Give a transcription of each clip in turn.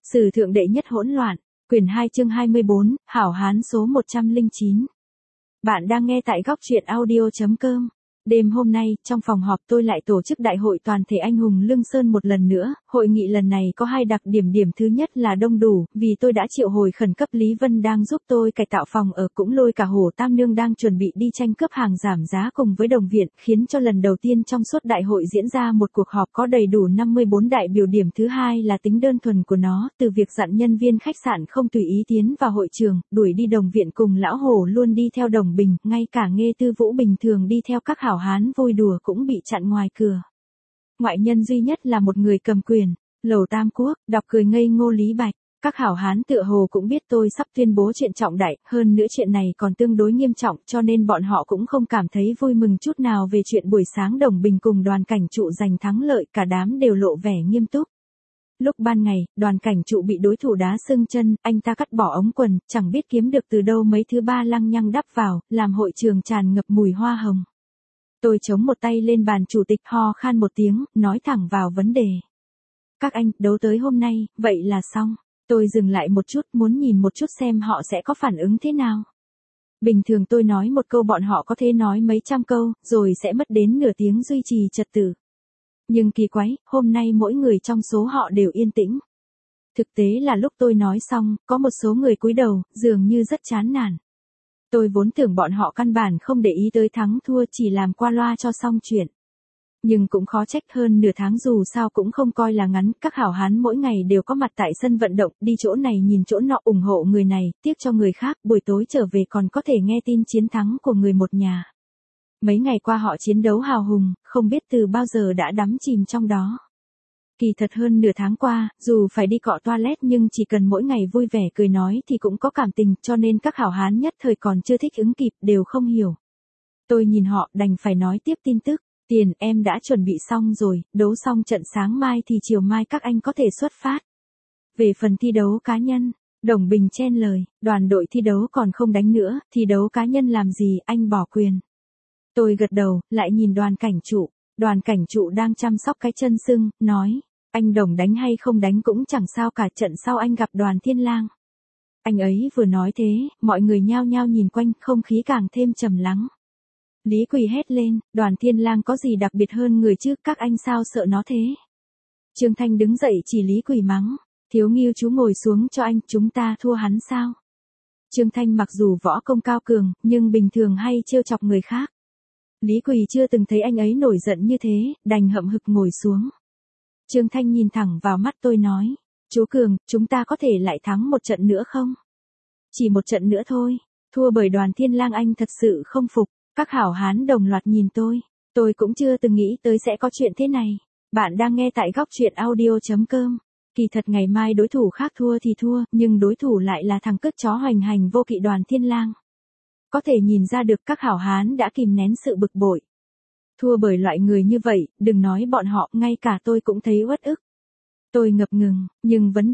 Sử thượng đệ nhất hỗn loạn, quyển 2 chương 24, Hảo Hán số 109. Bạn đang nghe tại góc truyện audio.com. Đêm hôm nay, trong phòng họp tôi lại tổ chức đại hội toàn thể anh hùng Lương Sơn một lần nữa. Hội nghị lần này có hai đặc điểm. Điểm thứ nhất là đông đủ, vì tôi đã triệu hồi khẩn cấp Lý Vân đang giúp tôi cải tạo phòng ở, cũng lôi cả Hổ Tam Nương đang chuẩn bị đi tranh cướp hàng giảm giá cùng với đồng viện, khiến cho lần đầu tiên trong suốt đại hội diễn ra một cuộc họp có đầy đủ 54 đại biểu. Điểm thứ hai là tính đơn thuần của nó, từ việc dặn nhân viên khách sạn không tùy ý tiến vào hội trường, đuổi đi đồng viện cùng lão Hổ luôn đi theo Đồng Bình, ngay cả Nghê Tư Vũ bình thường đi theo các hảo hán vui đùa cũng bị chặn ngoài cửa. Ngoại nhân duy nhất là một người cầm quyền, Lầu Tam Quốc, đọc cười ngây ngô Lý Bạch. Các hảo hán tựa hồ cũng biết tôi sắp tuyên bố chuyện trọng đại, hơn nữa chuyện này còn tương đối nghiêm trọng, cho nên bọn họ cũng không cảm thấy vui mừng chút nào về chuyện buổi sáng Đồng Bình cùng Đoàn Cảnh Trụ giành thắng lợi, cả đám đều lộ vẻ nghiêm túc. Lúc ban ngày, Đoàn Cảnh Trụ bị đối thủ đá sưng chân, anh ta cắt bỏ ống quần, chẳng biết kiếm được từ đâu mấy thứ ba lăng nhăng đắp vào, làm hội trường tràn ngập mùi hoa hồng. Tôi chống một tay lên bàn chủ tịch, ho khan một tiếng, nói thẳng vào vấn đề. Các anh, đấu tới hôm nay, vậy là xong. Tôi dừng lại một chút, muốn nhìn một chút xem họ sẽ có phản ứng thế nào. Bình thường tôi nói một câu bọn họ có thể nói mấy trăm câu, rồi sẽ mất đến nửa tiếng duy trì trật tự. Nhưng kỳ quái, hôm nay mỗi người trong số họ đều yên tĩnh. Thực tế là lúc tôi nói xong, có một số người cúi đầu, dường như rất chán nản. Tôi vốn tưởng bọn họ căn bản không để ý tới thắng thua, chỉ làm qua loa cho xong chuyện. Nhưng cũng khó trách, hơn nửa tháng dù sao cũng không coi là ngắn, các hảo hán mỗi ngày đều có mặt tại sân vận động, đi chỗ này nhìn chỗ nọ, ủng hộ người này, tiếc cho người khác, buổi tối trở về còn có thể nghe tin chiến thắng của người một nhà. Mấy ngày qua họ chiến đấu hào hùng, không biết từ bao giờ đã đắm chìm trong đó. Kỳ thật hơn nửa tháng qua, dù phải đi cọ toilet nhưng chỉ cần mỗi ngày vui vẻ cười nói thì cũng có cảm tình, cho nên các hảo hán nhất thời còn chưa thích ứng kịp, đều không hiểu. Tôi nhìn họ, đành phải nói tiếp tin tức. Tiền, em đã chuẩn bị xong rồi, đấu xong trận sáng mai thì chiều mai các anh có thể xuất phát. Về phần thi đấu cá nhân, Đồng Bình chen lời, đoàn đội thi đấu còn không đánh nữa, thi đấu cá nhân làm gì, anh bỏ quyền. Tôi gật đầu, lại nhìn Đoàn Cảnh Trụ. Đoàn Cảnh Trụ đang chăm sóc cái chân sưng, nói, anh Đồng đánh hay không đánh cũng chẳng sao cả, trận sau anh gặp Đoàn Thiên Lang. Anh ấy vừa nói thế, mọi người nhao nhao nhìn quanh, không khí càng thêm trầm lắng. Lý Quỳ hét lên, Đoàn Thiên Lang có gì đặc biệt hơn người chứ, các anh sao sợ nó thế. Trương Thanh đứng dậy chỉ Lý Quỳ mắng, Thiếu Ngưu chú ngồi xuống cho anh, chúng ta thua hắn sao. Trương Thanh mặc dù võ công cao cường, nhưng bình thường hay trêu chọc người khác. Lý Quỳ chưa từng thấy anh ấy nổi giận như thế, đành hậm hực ngồi xuống. Trương Thanh nhìn thẳng vào mắt tôi nói, chú Cường, chúng ta có thể lại thắng một trận nữa không? Chỉ một trận nữa thôi, thua bởi Đoàn Thiên Lang anh thật sự không phục. Các hảo hán đồng loạt nhìn tôi cũng chưa từng nghĩ tới sẽ có chuyện thế này. Bạn đang nghe tại góc truyện audio.com. Kỳ thật ngày mai đối thủ khác thua thì thua, nhưng đối thủ lại là thằng cất chó hoành hành vô kỵ Đoàn Thiên Lang. Có thể nhìn ra được các hảo hán đã kìm nén sự bực bội. Thua bởi loại người như vậy, đừng nói bọn họ, ngay cả tôi cũng thấy uất ức. Tôi ngập ngừng, nhưng vấn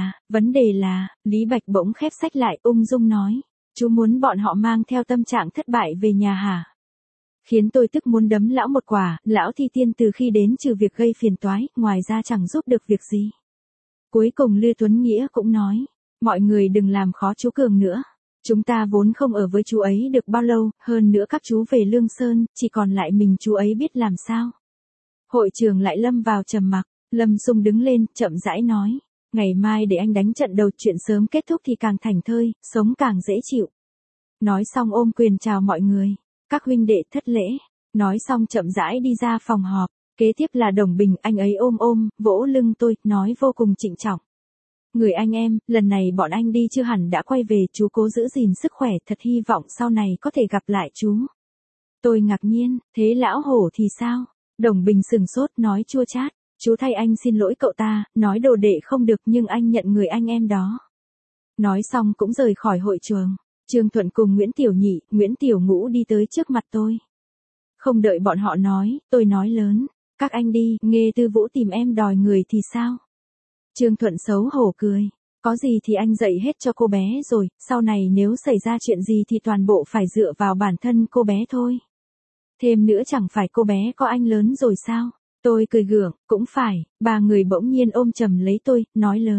đề là, Lý Bạch bỗng khép sách lại, ung dung nói. Chú muốn bọn họ mang theo tâm trạng thất bại về nhà hả? Khiến tôi tức muốn đấm lão một quả, lão thi tiên từ khi đến trừ việc gây phiền toái, ngoài ra chẳng giúp được việc gì. Cuối cùng Lê Tuấn Nghĩa cũng nói, mọi người đừng làm khó chú Cường nữa. Chúng ta vốn không ở với chú ấy được bao lâu, hơn nữa các chú về Lương Sơn, chỉ còn lại mình chú ấy biết làm sao. Hội trường lại lâm vào trầm mặc, Lâm Sung đứng lên, chậm rãi nói. Ngày mai để anh đánh trận đầu, chuyện sớm kết thúc thì càng thảnh thơi, sống càng dễ chịu. Nói xong ôm quyền chào mọi người. Các huynh đệ thất lễ. Nói xong chậm rãi đi ra phòng họp. Kế tiếp là Đồng Bình, anh ấy ôm, vỗ lưng tôi, nói vô cùng trịnh trọng. Người anh em, lần này bọn anh đi chưa hẳn đã quay về, chú cố giữ gìn sức khỏe, thật hy vọng sau này có thể gặp lại chú. Tôi ngạc nhiên, thế lão Hổ thì sao? Đồng Bình sừng sốt, nói chua chát. Chú thay anh xin lỗi cậu ta, nói đồ đệ không được nhưng anh nhận người anh em đó. Nói xong cũng rời khỏi hội trường. Trương Thuận cùng Nguyễn Tiểu Nhị, Nguyễn Tiểu Ngũ đi tới trước mặt tôi. Không đợi bọn họ nói, tôi nói lớn. Các anh đi, Nghê Tư Vũ tìm em đòi người thì sao? Trương Thuận xấu hổ cười. Có gì thì anh dạy hết cho cô bé rồi, sau này nếu xảy ra chuyện gì thì toàn bộ phải dựa vào bản thân cô bé thôi. Thêm nữa chẳng phải cô bé có anh lớn rồi sao? Tôi cười gượng, cũng phải, ba người bỗng nhiên ôm chầm lấy tôi, nói lớn.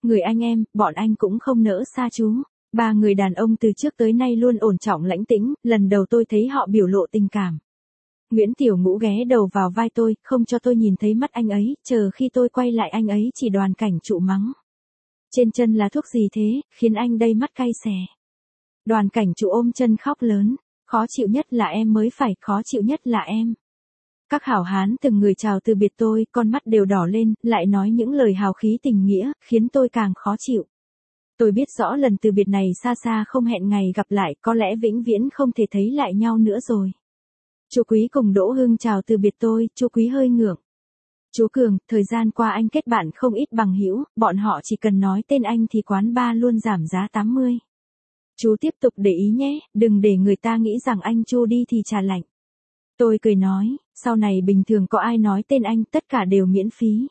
Người anh em, bọn anh cũng không nỡ xa chú. Ba người đàn ông từ trước tới nay luôn ổn trọng lãnh tĩnh, lần đầu tôi thấy họ biểu lộ tình cảm. Nguyễn Tiểu Ngũ ghé đầu vào vai tôi, không cho tôi nhìn thấy mắt anh ấy, chờ khi tôi quay lại anh ấy chỉ Đoàn Cảnh Trụ mắng. Trên chân là thuốc gì thế, khiến anh đây mắt cay xè. Đoàn Cảnh Trụ ôm chân khóc lớn, khó chịu nhất là em mới phải, khó chịu nhất là em. Các hảo hán từng người chào từ biệt tôi, con mắt đều đỏ lên, lại nói những lời hào khí tình nghĩa, khiến tôi càng khó chịu. Tôi biết rõ lần từ biệt này xa xa không hẹn ngày gặp lại, có lẽ vĩnh viễn không thể thấy lại nhau nữa rồi. Chú Quý cùng Đỗ Hưng chào từ biệt tôi, chú Quý hơi ngượng. Chú Cường, thời gian qua anh kết bạn không ít bằng hữu, bọn họ chỉ cần nói tên anh thì quán bar luôn giảm giá 80. Chú tiếp tục để ý nhé, đừng để người ta nghĩ rằng anh Chu đi thì trà lạnh. Tôi cười nói, sau này bình thường có ai nói tên anh tất cả đều miễn phí.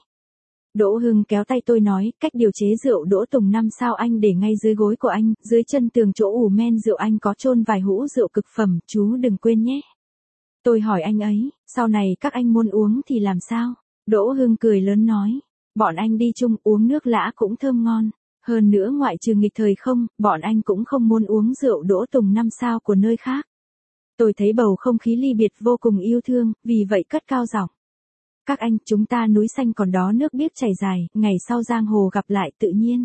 Đỗ Hưng kéo tay tôi nói, cách điều chế rượu Đỗ Tùng 5 sao anh để ngay dưới gối của anh, dưới chân tường chỗ ủ men rượu anh có chôn vài hũ rượu cực phẩm, chú đừng quên nhé. Tôi hỏi anh ấy, sau này các anh muốn uống thì làm sao? Đỗ Hưng cười lớn nói, bọn anh đi chung uống nước lã cũng thơm ngon. Hơn nữa ngoại trừ nghịch thời không, bọn anh cũng không muốn uống rượu Đỗ Tùng 5 sao của nơi khác. Tôi thấy bầu không khí ly biệt vô cùng yêu thương, vì vậy cất cao giọng. Các anh, chúng ta núi xanh còn đó nước biếc chảy dài, ngày sau giang hồ gặp lại tự nhiên.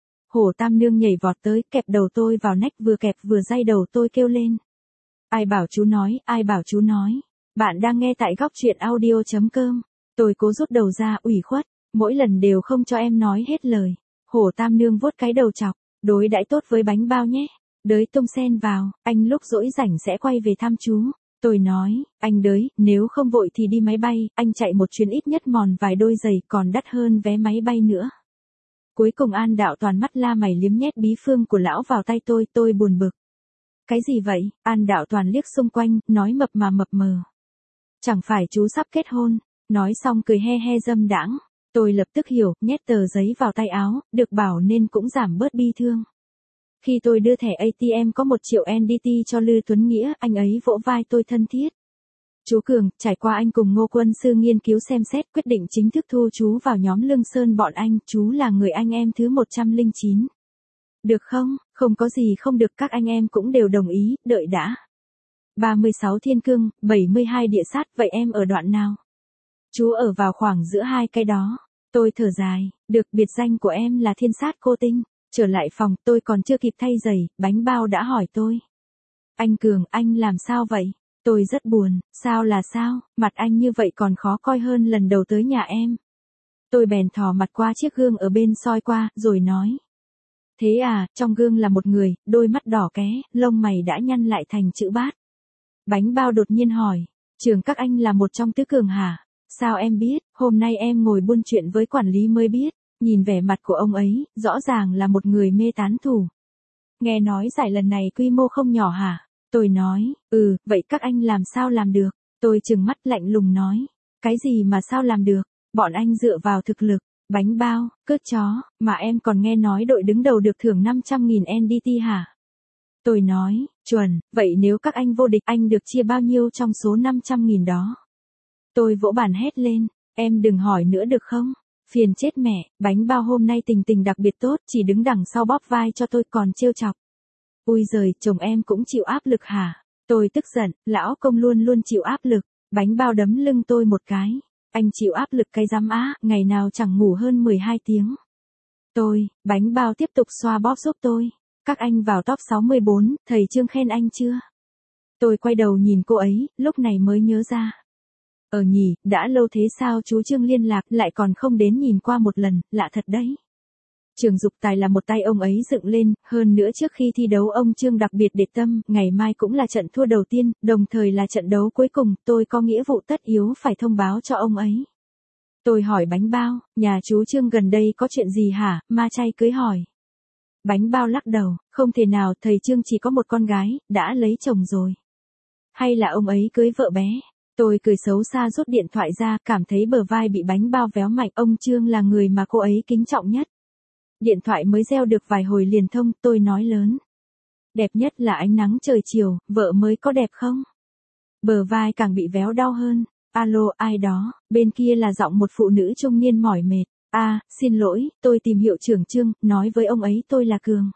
Hồ Tam Nương nhảy vọt tới, kẹp đầu tôi vào nách vừa kẹp vừa day đầu tôi kêu lên. Ai bảo chú nói, ai bảo chú nói. Bạn đang nghe tại góc truyện audio.com. Tôi cố rút đầu ra, ủy khuất, mỗi lần đều không cho em nói hết lời. Hồ Tam Nương vuốt cái đầu chọc, đối đãi tốt với bánh bao nhé. Đới tung sen vào, anh lúc rỗi rảnh sẽ quay về thăm chú. Tôi nói, anh đới, nếu không vội thì đi máy bay, anh chạy một chuyến ít nhất mòn vài đôi giày còn đắt hơn vé máy bay nữa. Cuối cùng An Đạo Toàn mắt la mày liếm nhét bí phương của lão vào tay tôi buồn bực. Cái gì vậy? An Đạo Toàn liếc xung quanh, nói mập mà mập mờ. Chẳng phải chú sắp kết hôn, nói xong cười he he dâm đãng. Tôi lập tức hiểu, nhét tờ giấy vào tay áo, được bảo nên cũng giảm bớt bi thương. Khi tôi đưa thẻ ATM có 1 triệu NDT cho Lư Tuấn Nghĩa, anh ấy vỗ vai tôi thân thiết. Chú Cường, trải qua anh cùng Ngô Quân Sư nghiên cứu xem xét quyết định chính thức thu chú vào nhóm Lương Sơn bọn anh, chú là người anh em thứ 109. Được không? Không có gì không được, các anh em cũng đều đồng ý, đợi đã. 36 thiên cương, 72 địa sát, vậy em ở đoạn nào? Chú ở vào khoảng giữa hai cái đó. Tôi thở dài, được, biệt danh của em là thiên sát cô tinh. Trở lại phòng, tôi còn chưa kịp thay giày, bánh bao đã hỏi tôi. Anh Cường, anh làm sao vậy? Tôi rất buồn, sao là sao, mặt anh như vậy còn khó coi hơn lần đầu tới nhà em. Tôi bèn thò mặt qua chiếc gương ở bên soi qua, rồi nói. Thế à, trong gương là một người, đôi mắt đỏ ké, lông mày đã nhăn lại thành chữ bát. Bánh bao đột nhiên hỏi, Trường các anh là một trong tứ cường hả? Sao em biết, hôm nay em ngồi buôn chuyện với quản lý mới biết. Nhìn vẻ mặt của ông ấy, rõ ràng là một người mê tán thủ. Nghe nói giải lần này quy mô không nhỏ hả? Tôi nói, vậy các anh làm sao làm được? Tôi trừng mắt lạnh lùng nói, cái gì mà sao làm được? Bọn anh dựa vào thực lực. Bánh bao, cướp chó, mà em còn nghe nói đội đứng đầu được thưởng 500.000 NDT hả? Tôi nói, chuẩn, vậy nếu các anh vô địch anh được chia bao nhiêu trong số 500.000 đó? Tôi vỗ bàn hét lên, em đừng hỏi nữa được không? Phiền chết mẹ, bánh bao hôm nay tình tình đặc biệt tốt, chỉ đứng đằng sau bóp vai cho tôi còn trêu chọc. Ui giời, chồng em cũng chịu áp lực hả? Tôi tức giận, lão công luôn luôn chịu áp lực. Bánh bao đấm lưng tôi một cái. Anh chịu áp lực cái rắm á, ngày nào chẳng ngủ hơn 12 tiếng. Bánh bao tiếp tục xoa bóp giúp tôi. Các anh vào top 64, thầy Trương khen anh chưa? Tôi quay đầu nhìn cô ấy, lúc này mới nhớ ra. Nhỉ, đã lâu thế sao chú Trương liên lạc lại còn không đến nhìn qua một lần, lạ thật đấy. Trường Dục Tài là một tay ông ấy dựng lên, hơn nữa trước khi thi đấu ông Trương đặc biệt để tâm, ngày mai cũng là trận thua đầu tiên, đồng thời là trận đấu cuối cùng, tôi có nghĩa vụ tất yếu phải thông báo cho ông ấy. Tôi hỏi bánh bao, nhà chú Trương gần đây có chuyện gì hả, ma chay cưới hỏi. Bánh bao lắc đầu, không thể nào, thầy Trương chỉ có một con gái, đã lấy chồng rồi. Hay là ông ấy cưới vợ bé? Tôi cười xấu xa rút điện thoại ra, cảm thấy bờ vai bị bánh bao véo mạnh, ông Trương là người mà cô ấy kính trọng nhất. Điện thoại mới reo được vài hồi liền thông, tôi nói lớn. Đẹp nhất là ánh nắng trời chiều, vợ mới có đẹp không? Bờ vai càng bị véo đau hơn. Alo, ai đó, bên kia là giọng một phụ nữ trung niên mỏi mệt. Xin lỗi, tôi tìm hiệu trưởng Trương, nói với ông ấy tôi là Cường.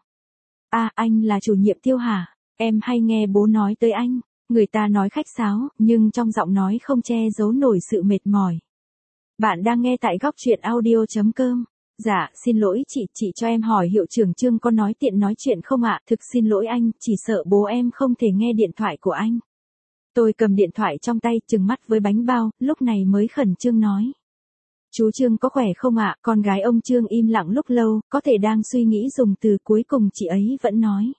Anh là chủ nhiệm Tiêu hả? Em hay nghe bố nói tới anh. Người ta nói khách sáo, nhưng trong giọng nói không che giấu nổi sự mệt mỏi. Bạn đang nghe tại góc truyện audio.com. Dạ, xin lỗi chị cho em hỏi hiệu trưởng Trương có nói tiện nói chuyện không ạ? Thực xin lỗi anh, chỉ sợ bố em không thể nghe điện thoại của anh. Tôi cầm điện thoại trong tay, trừng mắt với bánh bao, lúc này mới khẩn trương nói. Chú Trương có khỏe không ạ? Con gái ông Trương im lặng lúc lâu, có thể đang suy nghĩ dùng từ, cuối cùng chị ấy vẫn nói.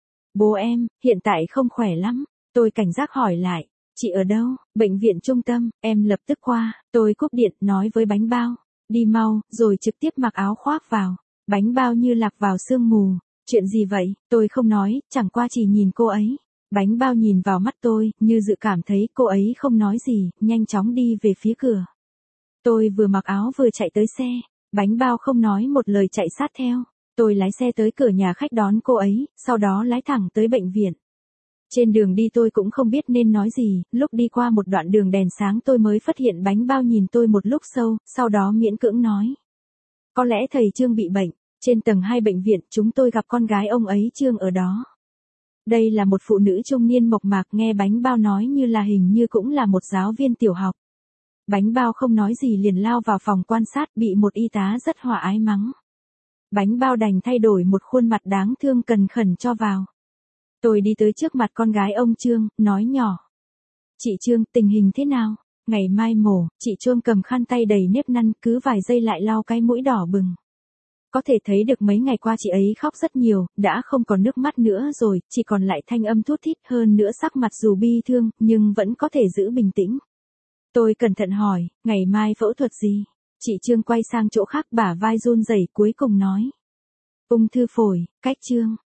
Bố em, hiện tại không khỏe lắm. Tôi cảnh giác hỏi lại. Chị ở đâu? Bệnh viện trung tâm, em lập tức qua. Tôi cúp điện, nói với bánh bao. Đi mau, rồi trực tiếp mặc áo khoác vào. Bánh bao như lạc vào sương mù. Chuyện gì vậy? Tôi không nói, chẳng qua chỉ nhìn cô ấy. Bánh bao nhìn vào mắt tôi, như dự cảm thấy cô ấy không nói gì, nhanh chóng đi về phía cửa. Tôi vừa mặc áo vừa chạy tới xe. Bánh bao không nói một lời chạy sát theo. Tôi lái xe tới cửa nhà khách đón cô ấy, sau đó lái thẳng tới bệnh viện. Trên đường đi tôi cũng không biết nên nói gì, lúc đi qua một đoạn đường đèn sáng tôi mới phát hiện bánh bao nhìn tôi một lúc sâu, sau đó miễn cưỡng nói. Có lẽ thầy Trương bị bệnh, trên tầng 2 bệnh viện chúng tôi gặp con gái ông ấy Trương ở đó. Đây là một phụ nữ trung niên mộc mạc, nghe bánh bao nói như là hình như cũng là một giáo viên tiểu học. Bánh bao không nói gì liền lao vào phòng quan sát, bị một y tá rất hòa ái mắng. Bánh bao đành thay đổi một khuôn mặt đáng thương cần khẩn cho vào. Tôi đi tới trước mặt con gái ông Trương, nói nhỏ. Chị Trương, tình hình thế nào? Ngày mai mổ, chị Trương cầm khăn tay đầy nếp nhăn, cứ vài giây lại lau cái mũi đỏ bừng. Có thể thấy được mấy ngày qua chị ấy khóc rất nhiều, đã không còn nước mắt nữa rồi, chỉ còn lại thanh âm thút thít, hơn nữa sắc mặt dù bi thương, nhưng vẫn có thể giữ bình tĩnh. Tôi cẩn thận hỏi, ngày mai phẫu thuật gì? Chị Trương quay sang chỗ khác, bả vai run rẩy, cuối cùng nói. Ung thư phổi, cách Trương.